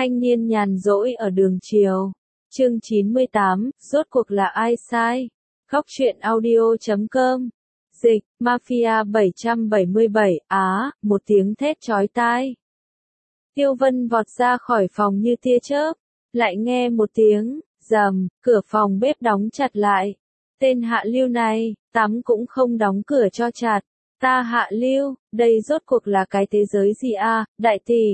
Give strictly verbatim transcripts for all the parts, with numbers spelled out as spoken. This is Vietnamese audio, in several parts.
Thanh niên nhàn rỗi ở đường chiều. Chương chín mươi tám, rốt cuộc là ai sai? Góc truyện audio chấm com. Dịch, Mafia bảy trăm bảy mươi bảy, Á, một tiếng thét chói tai. Tiêu Vân vọt ra khỏi phòng như tia chớp, lại nghe một tiếng, rầm, cửa phòng bếp đóng chặt lại. Tên Hạ Lưu này, tắm cũng không đóng cửa cho chặt. Ta Hạ Lưu, đây rốt cuộc là cái thế giới gì à, đại tỷ?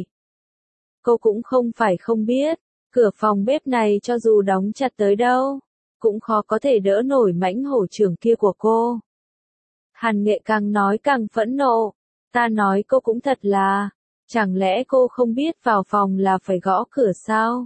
Cô cũng không phải không biết, cửa phòng bếp này cho dù đóng chặt tới đâu, cũng khó có thể đỡ nổi mãnh hổ trưởng kia của cô. Hàn Nghệ càng nói càng phẫn nộ, ta nói cô cũng thật là, chẳng lẽ cô không biết vào phòng là phải gõ cửa sao?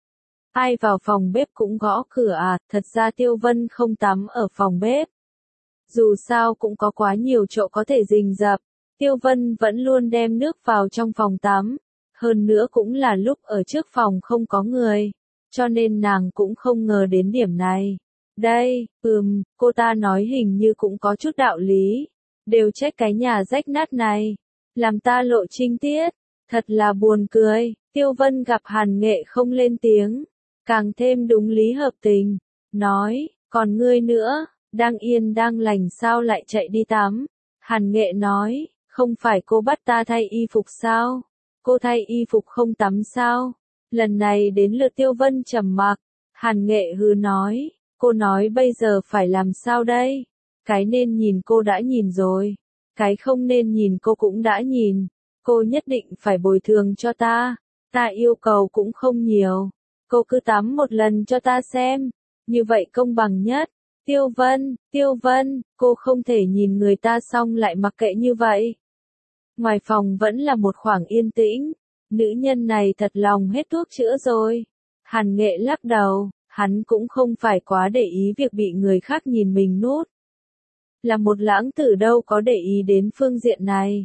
Ai vào phòng bếp cũng gõ cửa à, thật ra Tiêu Vân không tắm ở phòng bếp. Dù sao cũng có quá nhiều chỗ có thể rình rập, Tiêu Vân vẫn luôn đem nước vào trong phòng tắm. Hơn nữa cũng là lúc ở trước phòng không có người, cho nên nàng cũng không ngờ đến điểm này. Đây, ừm, cô ta nói hình như cũng có chút đạo lý, đều trách cái nhà rách nát này, làm ta lộ trinh tiết, thật là buồn cười. Tiêu Vân gặp Hàn Nghệ không lên tiếng, càng thêm đúng lý hợp tình, nói, còn ngươi nữa, đang yên đang lành sao lại chạy đi tắm? Hàn Nghệ nói, không phải cô bắt ta thay y phục sao? Cô thay y phục không tắm sao? Lần này đến lượt Tiêu Vân trầm mặc, Hàn Nghệ hừ nói, cô nói bây giờ phải làm sao đây? Cái nên nhìn cô đã nhìn rồi, cái không nên nhìn cô cũng đã nhìn, cô nhất định phải bồi thường cho ta, ta yêu cầu cũng không nhiều, cô cứ tắm một lần cho ta xem, như vậy công bằng nhất. Tiêu Vân, Tiêu Vân, cô không thể nhìn người ta xong lại mặc kệ như vậy. Ngoài phòng vẫn là một khoảng yên tĩnh, nữ nhân này thật lòng hết thuốc chữa rồi. Hàn Nghệ lắc đầu, hắn cũng không phải quá để ý việc bị người khác nhìn mình nút. Là một lãng tử đâu có để ý đến phương diện này.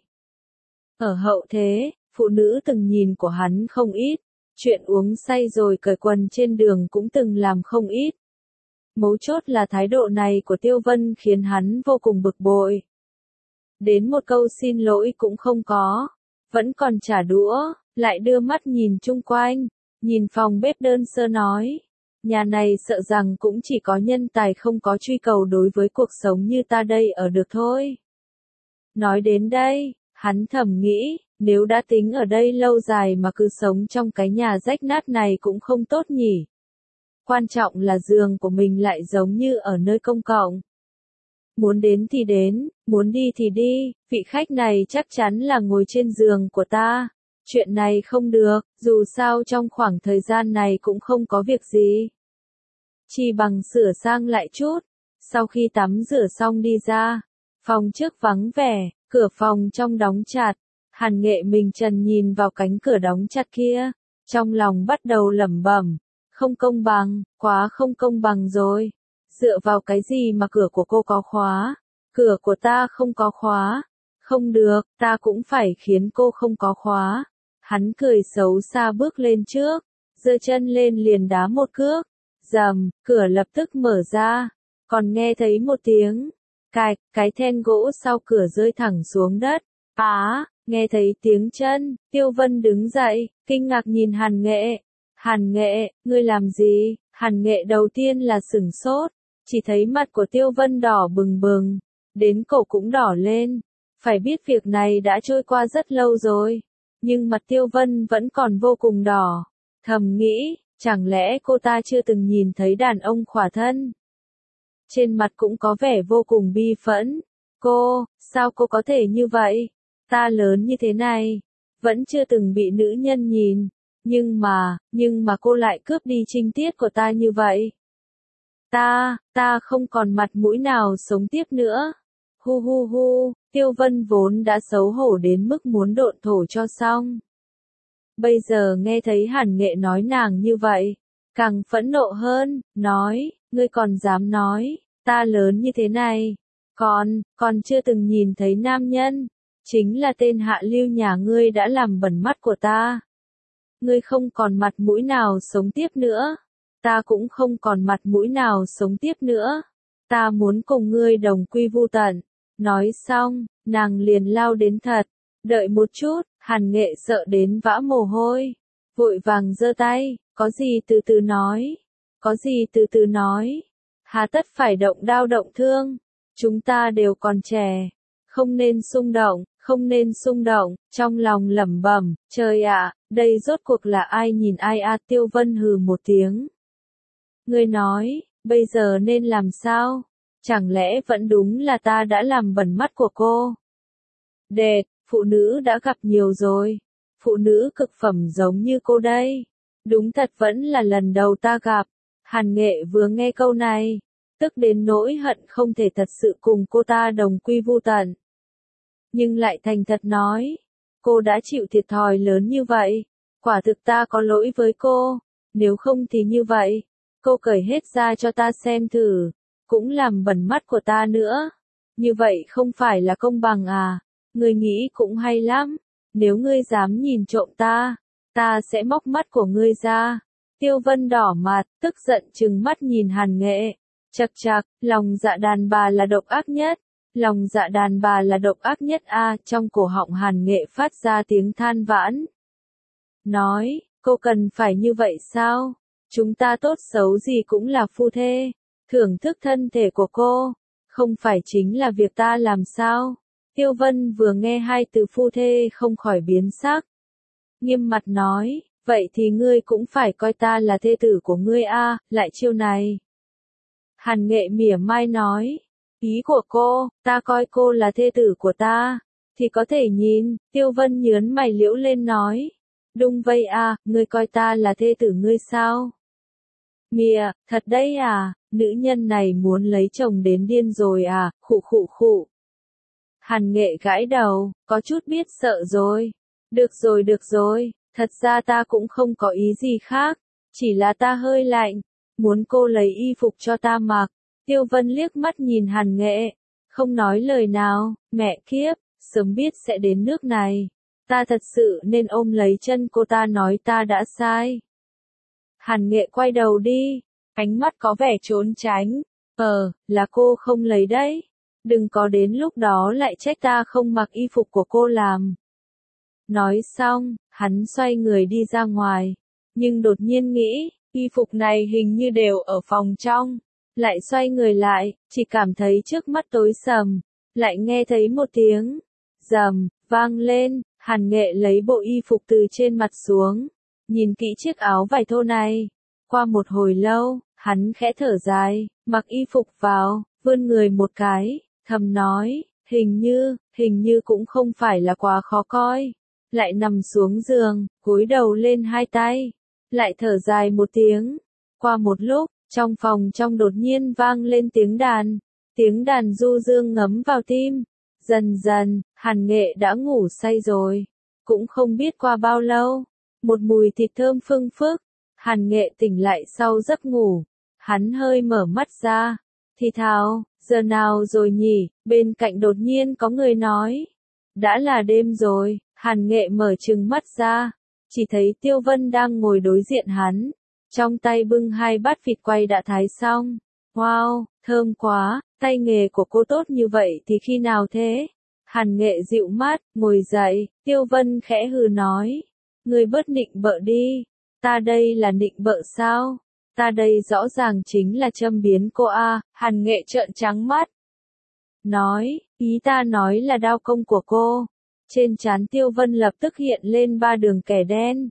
Ở hậu thế, phụ nữ từng nhìn của hắn không ít, chuyện uống say rồi cởi quần trên đường cũng từng làm không ít. Mấu chốt là thái độ này của Tiêu Vân khiến hắn vô cùng bực bội. Đến một câu xin lỗi cũng không có, vẫn còn trả đũa, lại đưa mắt nhìn chung quanh, nhìn phòng bếp đơn sơ nói, nhà này sợ rằng cũng chỉ có nhân tài không có truy cầu đối với cuộc sống như ta đây ở được thôi. Nói đến đây, hắn thầm nghĩ, nếu đã tính ở đây lâu dài mà cứ sống trong cái nhà rách nát này cũng không tốt nhỉ. Quan trọng là giường của mình lại giống như ở nơi công cộng. Muốn đến thì đến, muốn đi thì đi, vị khách này chắc chắn là ngồi trên giường của ta. Chuyện này không được, dù sao trong khoảng thời gian này cũng không có việc gì. Chỉ bằng sửa sang lại chút, sau khi tắm rửa xong đi ra, phòng trước vắng vẻ, cửa phòng trong đóng chặt, Hàn Nghệ mình trần nhìn vào cánh cửa đóng chặt kia, trong lòng bắt đầu lẩm bẩm, không công bằng, quá không công bằng rồi. Dựa vào cái gì mà cửa của cô có khóa? Cửa của ta không có khóa. Không được, ta cũng phải khiến cô không có khóa. Hắn cười xấu xa bước lên trước, giơ chân lên liền đá một cước. Rầm, cửa lập tức mở ra, còn nghe thấy một tiếng cạch, cái then gỗ sau cửa rơi thẳng xuống đất. Á, nghe thấy tiếng chân, Tiêu Vân đứng dậy, kinh ngạc nhìn Hàn Nghệ. Hàn Nghệ, ngươi làm gì? Hàn Nghệ đầu tiên là sửng sốt, chỉ thấy mặt của Tiêu Vân đỏ bừng bừng, đến cổ cũng đỏ lên. Phải biết việc này đã trôi qua rất lâu rồi, nhưng mặt Tiêu Vân vẫn còn vô cùng đỏ. Thầm nghĩ, chẳng lẽ cô ta chưa từng nhìn thấy đàn ông khỏa thân? Trên mặt cũng có vẻ vô cùng bi phẫn. Cô, sao cô có thể như vậy? Ta lớn như thế này, vẫn chưa từng bị nữ nhân nhìn. Nhưng mà, nhưng mà cô lại cướp đi trinh tiết của ta như vậy. Ta, ta không còn mặt mũi nào sống tiếp nữa. Hu hu hu, Tiêu Vân vốn đã xấu hổ đến mức muốn độn thổ cho xong. Bây giờ nghe thấy Hàn Nghệ nói nàng như vậy, càng phẫn nộ hơn, nói, ngươi còn dám nói, ta lớn như thế này, còn, còn chưa từng nhìn thấy nam nhân, chính là tên Hạ Lưu nhà ngươi đã làm bẩn mắt của ta. Ngươi không còn mặt mũi nào sống tiếp nữa, ta cũng không còn mặt mũi nào sống tiếp nữa, ta muốn cùng ngươi đồng quy vu tận. Nói xong, nàng liền lao đến thật, đợi một chút, Hàn Nghệ sợ đến vã mồ hôi, vội vàng giơ tay, có gì từ từ nói, có gì từ từ nói, hà tất phải động đao động thương, chúng ta đều còn trẻ, không nên xung động, không nên xung động, trong lòng lẩm bẩm, trời ạ, đây rốt cuộc là ai nhìn ai a Tiêu Vân hừ một tiếng. Ngươi nói, bây giờ nên làm sao? Chẳng lẽ vẫn đúng là ta đã làm bẩn mắt của cô? Đệt, phụ nữ đã gặp nhiều rồi. Phụ nữ cực phẩm giống như cô đây. Đúng thật vẫn là lần đầu ta gặp. Hàn Nghệ vừa nghe câu này, tức đến nỗi hận không thể thật sự cùng cô ta đồng quy vu tận. Nhưng lại thành thật nói, cô đã chịu thiệt thòi lớn như vậy. Quả thực ta có lỗi với cô. Nếu không thì như vậy, cô cởi hết ra cho ta xem thử. Cũng làm bẩn mắt của ta nữa. Như vậy không phải là công bằng à? Ngươi nghĩ cũng hay lắm. Nếu ngươi dám nhìn trộm ta, ta sẽ móc mắt của ngươi ra. Tiêu Vân đỏ mặt, tức giận trừng mắt nhìn Hàn Nghệ. Chậc chậc, lòng dạ đàn bà là độc ác nhất. Lòng dạ đàn bà là độc ác nhất a, trong cổ họng Hàn Nghệ phát ra tiếng than vãn. Nói, cô cần phải như vậy sao? Chúng ta tốt xấu gì cũng là phu thê. Thưởng thức thân thể của cô, không phải chính là việc ta làm sao? Tiêu Vân vừa nghe hai từ phu thê không khỏi biến sắc. Nghiêm mặt nói, vậy thì ngươi cũng phải coi ta là thê tử của ngươi a, lại chiêu này. Hàn Nghệ mỉa mai nói, ý của cô, ta coi cô là thê tử của ta, thì có thể nhìn. Tiêu Vân nhớn mày liễu lên nói, đúng vậy à, ngươi coi ta là thê tử ngươi sao? Mìa, thật đấy à, nữ nhân này muốn lấy chồng đến điên rồi à, khụ khụ khụ. Hàn Nghệ gãi đầu, có chút biết sợ rồi. Được rồi được rồi, thật ra ta cũng không có ý gì khác, chỉ là ta hơi lạnh, muốn cô lấy y phục cho ta mặc. Tiêu Vân liếc mắt nhìn Hàn Nghệ, không nói lời nào, mẹ kiếp, sớm biết sẽ đến nước này. Ta thật sự nên ôm lấy chân cô ta nói ta đã sai. Hàn Nghệ quay đầu đi, ánh mắt có vẻ trốn tránh. Ờ, là cô không lấy đấy. Đừng có đến lúc đó lại trách ta không mặc y phục của cô làm. Nói xong, hắn xoay người đi ra ngoài. Nhưng đột nhiên nghĩ, y phục này hình như đều ở phòng trong. Lại xoay người lại, chỉ cảm thấy trước mắt tối sầm. Lại nghe thấy một tiếng rầm vang lên. Hàn Nghệ lấy bộ y phục từ trên mặt xuống. Nhìn kỹ chiếc áo vải thô này. Qua một hồi lâu, hắn khẽ thở dài, mặc y phục vào, vươn người một cái, thầm nói, hình như, hình như cũng không phải là quá khó coi. Lại nằm xuống giường, cúi đầu lên hai tay, lại thở dài một tiếng. Qua một lúc, trong phòng trong đột nhiên vang lên tiếng đàn, tiếng đàn du dương ngấm vào tim. Dần dần, Hàn Nghệ đã ngủ say rồi, cũng không biết qua bao lâu. Một mùi thịt thơm phưng phức, Hàn Nghệ tỉnh lại sau giấc ngủ, hắn hơi mở mắt ra, thì thào, giờ nào rồi nhỉ, bên cạnh đột nhiên có người nói, đã là đêm rồi. Hàn Nghệ mở trừng mắt ra, chỉ thấy Tiêu Vân đang ngồi đối diện hắn, trong tay bưng hai bát vịt quay đã thái xong. Wow, thơm quá, tay nghề của cô tốt như vậy thì khi nào thế? Hàn Nghệ dịu mắt, ngồi dậy. Tiêu Vân khẽ hừ nói, ngươi bớt nịnh bợ đi, ta đây là nịnh bợ sao? Ta đây rõ ràng chính là châm biếm cô a. Hàn Nghệ trợn trắng mắt, nói, ý ta nói là đao công của cô. Trên trán Tiêu Vân lập tức hiện lên ba đường kẻ đen.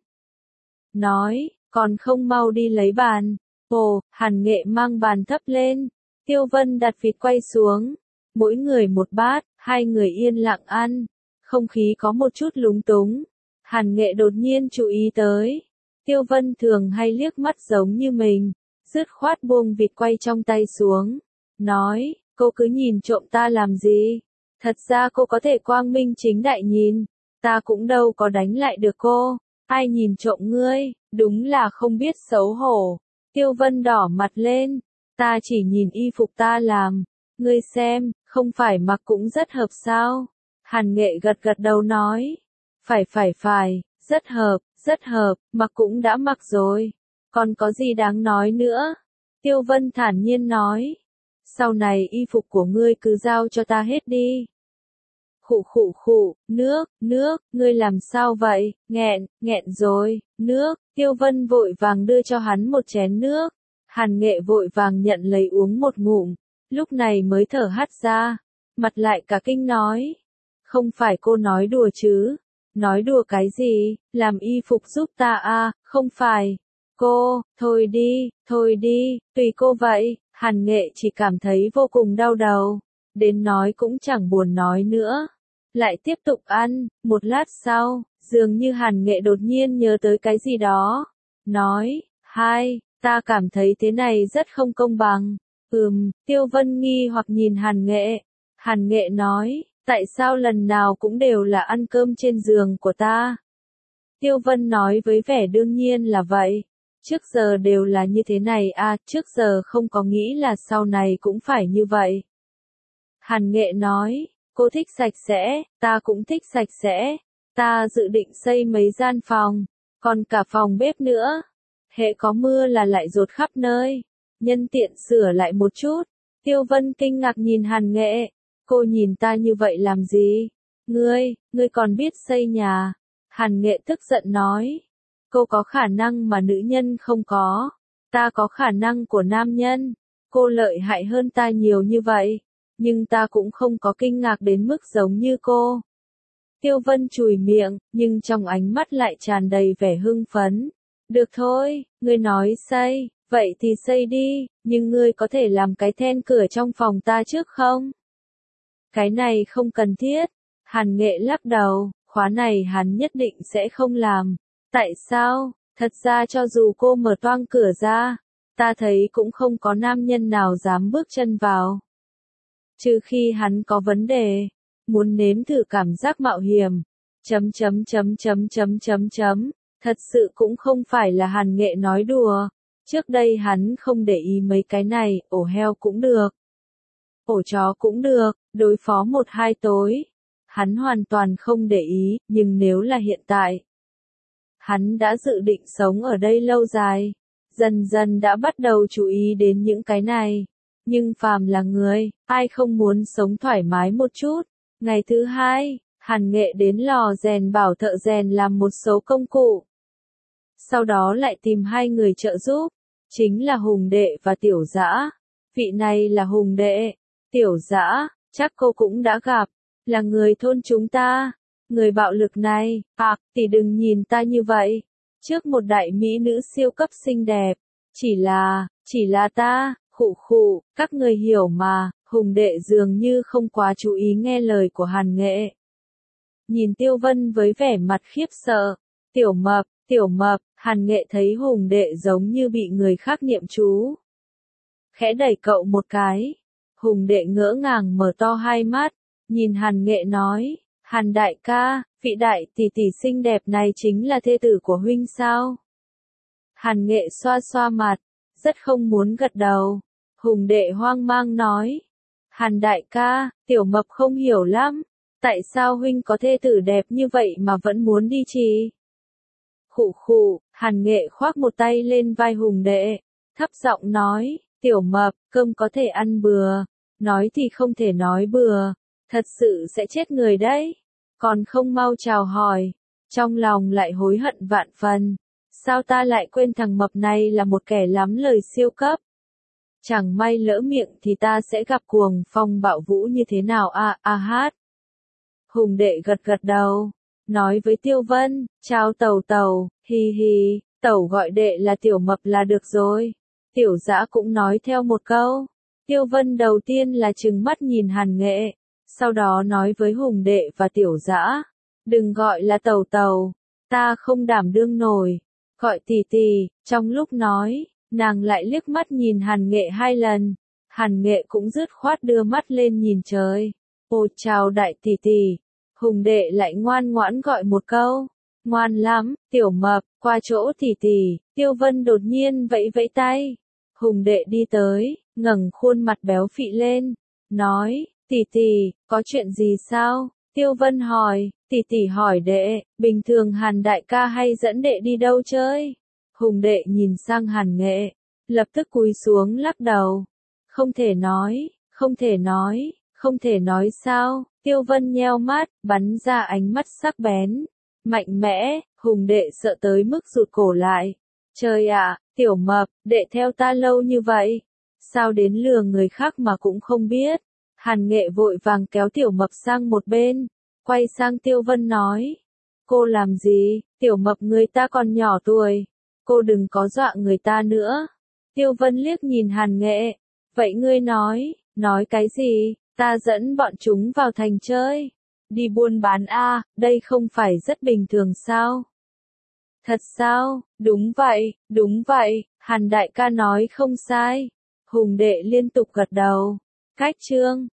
Nói, còn không mau đi lấy bàn. Ồ, Hàn Nghệ mang bàn thấp lên. Tiêu Vân đặt vịt quay xuống. Mỗi người một bát, hai người yên lặng ăn. Không khí có một chút lúng túng. Hàn Nghệ đột nhiên chú ý tới. Tiêu Vân thường hay liếc mắt giống như mình. Dứt khoát buông vịt quay trong tay xuống. Nói, cô cứ nhìn trộm ta làm gì? Thật ra cô có thể quang minh chính đại nhìn. Ta cũng đâu có đánh lại được cô. Ai nhìn trộm ngươi, đúng là không biết xấu hổ. Tiêu Vân đỏ mặt lên. Ta chỉ nhìn y phục ta làm. Ngươi xem, không phải mặc cũng rất hợp sao? Hàn Nghệ gật gật đầu nói. Phải phải phải, rất hợp, rất hợp, mặc cũng đã mặc rồi. Còn có gì đáng nói nữa? Tiêu Vân thản nhiên nói. Sau này y phục của ngươi cứ giao cho ta hết đi. Khụ khụ khụ, nước, nước, ngươi làm sao vậy? Nghẹn, nghẹn rồi. Nước, Tiêu Vân vội vàng đưa cho hắn một chén nước. Hàn Nghệ vội vàng nhận lấy uống một ngụm, lúc này mới thở hắt ra, mặt lại cả kinh nói. Không phải cô nói đùa chứ? Nói đùa cái gì, làm y phục giúp ta à, không phải. Cô, thôi đi, thôi đi, tùy cô vậy. Hàn Nghệ chỉ cảm thấy vô cùng đau đầu, đến nói cũng chẳng buồn nói nữa. Lại tiếp tục ăn, một lát sau, dường như Hàn Nghệ đột nhiên nhớ tới cái gì đó. Nói, hai, ta cảm thấy thế này rất không công bằng. Ừm, Tiêu Vân nghi hoặc nhìn Hàn Nghệ. Hàn Nghệ nói, tại sao lần nào cũng đều là ăn cơm trên giường của ta? Tiêu Vân nói với vẻ đương nhiên là vậy. Trước giờ đều là như thế này à, trước giờ không có nghĩ là sau này cũng phải như vậy. Hàn Nghệ nói, cô thích sạch sẽ, ta cũng thích sạch sẽ. Ta dự định xây mấy gian phòng, còn cả phòng bếp nữa. Hễ có mưa là lại dột khắp nơi. Nhân tiện sửa lại một chút. Tiêu Vân kinh ngạc nhìn Hàn Nghệ. Cô nhìn ta như vậy làm gì? Ngươi, ngươi còn biết xây nhà. Hàn Nghệ tức giận nói. Cô có khả năng mà nữ nhân không có. Ta có khả năng của nam nhân. Cô lợi hại hơn ta nhiều như vậy. Nhưng ta cũng không có kinh ngạc đến mức giống như cô. Tiêu Vân chùi miệng, nhưng trong ánh mắt lại tràn đầy vẻ hưng phấn. Được thôi, ngươi nói xây, vậy thì xây đi, nhưng ngươi có thể làm cái then cửa trong phòng ta trước không? Cái này không cần thiết. Hàn Nghệ lắc đầu, khóa này hắn nhất định sẽ không làm. Tại sao? Thật ra cho dù cô mở toang cửa ra, ta thấy cũng không có nam nhân nào dám bước chân vào. Trừ khi hắn có vấn đề, muốn nếm thử cảm giác mạo hiểm. Chấm chấm chấm chấm chấm chấm chấm. Thật sự cũng không phải là Hàn Nghệ nói đùa. Trước đây hắn không để ý mấy cái này, ổ heo cũng được. Ổ chó cũng được, đối phó một hai tối. Hắn hoàn toàn không để ý, nhưng nếu là hiện tại. Hắn đã dự định sống ở đây lâu dài. Dần dần đã bắt đầu chú ý đến những cái này. Nhưng phàm là người, ai không muốn sống thoải mái một chút. Ngày thứ hai, Hàn Nghệ đến lò rèn bảo thợ rèn làm một số công cụ. Sau đó lại tìm hai người trợ giúp, chính là Hùng Đệ và Tiểu Dã. Vị này là Hùng Đệ, Tiểu Dã, chắc cô cũng đã gặp, là người thôn chúng ta. Người bạo lực này, à, thì đừng nhìn ta như vậy. Trước một đại mỹ nữ siêu cấp xinh đẹp, chỉ là, chỉ là ta, khụ khụ, các người hiểu mà. Hùng Đệ dường như không quá chú ý nghe lời của Hàn Nghệ. Nhìn Tiêu Vân với vẻ mặt khiếp sợ, Tiểu Mập, Tiểu Mập, Hàn Nghệ thấy Hùng Đệ giống như bị người khác niệm chú. Khẽ đẩy cậu một cái. Hùng Đệ ngỡ ngàng mở to hai mắt, nhìn Hàn Nghệ nói, Hàn đại ca, vị đại tỷ tỷ xinh đẹp này chính là thê tử của huynh sao? Hàn Nghệ xoa xoa mặt, rất không muốn gật đầu. Hùng Đệ hoang mang nói, Hàn đại ca, Tiểu Mập không hiểu lắm, tại sao huynh có thê tử đẹp như vậy mà vẫn muốn đi trì? Khụ khụ, Hàn Nghệ khoác một tay lên vai Hùng Đệ, thấp giọng nói, Tiểu Mập, cơm có thể ăn bừa, nói thì không thể nói bừa, thật sự sẽ chết người đấy, còn không mau chào hỏi, trong lòng lại hối hận vạn phần, sao ta lại quên thằng Mập này là một kẻ lắm lời siêu cấp. Chẳng may lỡ miệng thì ta sẽ gặp cuồng phong bạo vũ như thế nào a a hát. Hùng Đệ gật gật đầu, nói với Tiêu Vân, chào Tẩu Tẩu, hi hi, Tẩu gọi đệ là Tiểu Mập là được rồi. Tiểu Dã cũng nói theo một câu. Tiêu Vân đầu tiên là trừng mắt nhìn Hàn Nghệ, sau đó nói với Hùng Đệ và Tiểu Dã, đừng gọi là Tẩu Tẩu, ta không đảm đương nổi, gọi tỷ tỷ. Trong lúc nói, nàng lại liếc mắt nhìn Hàn Nghệ hai lần. Hàn Nghệ cũng dứt khoát đưa mắt lên nhìn trời. Ồ chào đại tỷ tỷ. Hùng Đệ lại ngoan ngoãn gọi một câu. Ngoan lắm, Tiểu Mập, qua chỗ tỷ tỷ. Tiêu Vân đột nhiên vẫy vẫy tay. Hùng Đệ đi tới, ngẩng khuôn mặt béo phị lên, nói, tỷ tỷ, có chuyện gì sao? Tiêu Vân hỏi, tỷ tỷ hỏi đệ, bình thường Hàn đại ca hay dẫn đệ đi đâu chơi? Hùng Đệ nhìn sang Hàn Nghệ, lập tức cúi xuống lắc đầu. Không thể nói, không thể nói, không thể nói sao? Tiêu Vân nheo mắt, bắn ra ánh mắt sắc bén, mạnh mẽ. Hùng đệ sợ tới mức rụt cổ lại. Trời ạ, Tiểu Mập, đệ theo ta lâu như vậy. Sao đến lừa người khác mà cũng không biết. Hàn Nghệ vội vàng kéo Tiểu Mập sang một bên. Quay sang Tiêu Vân nói. Cô làm gì, Tiểu Mập người ta còn nhỏ tuổi. Cô đừng có dọa người ta nữa. Tiêu Vân liếc nhìn Hàn Nghệ. Vậy ngươi nói, nói cái gì, ta dẫn bọn chúng vào thành chơi. Đi buôn bán a, đây không phải rất bình thường sao? Thật sao, đúng vậy, đúng vậy, Hàn đại ca nói không sai. Hùng đệ liên tục gật đầu. Cách chương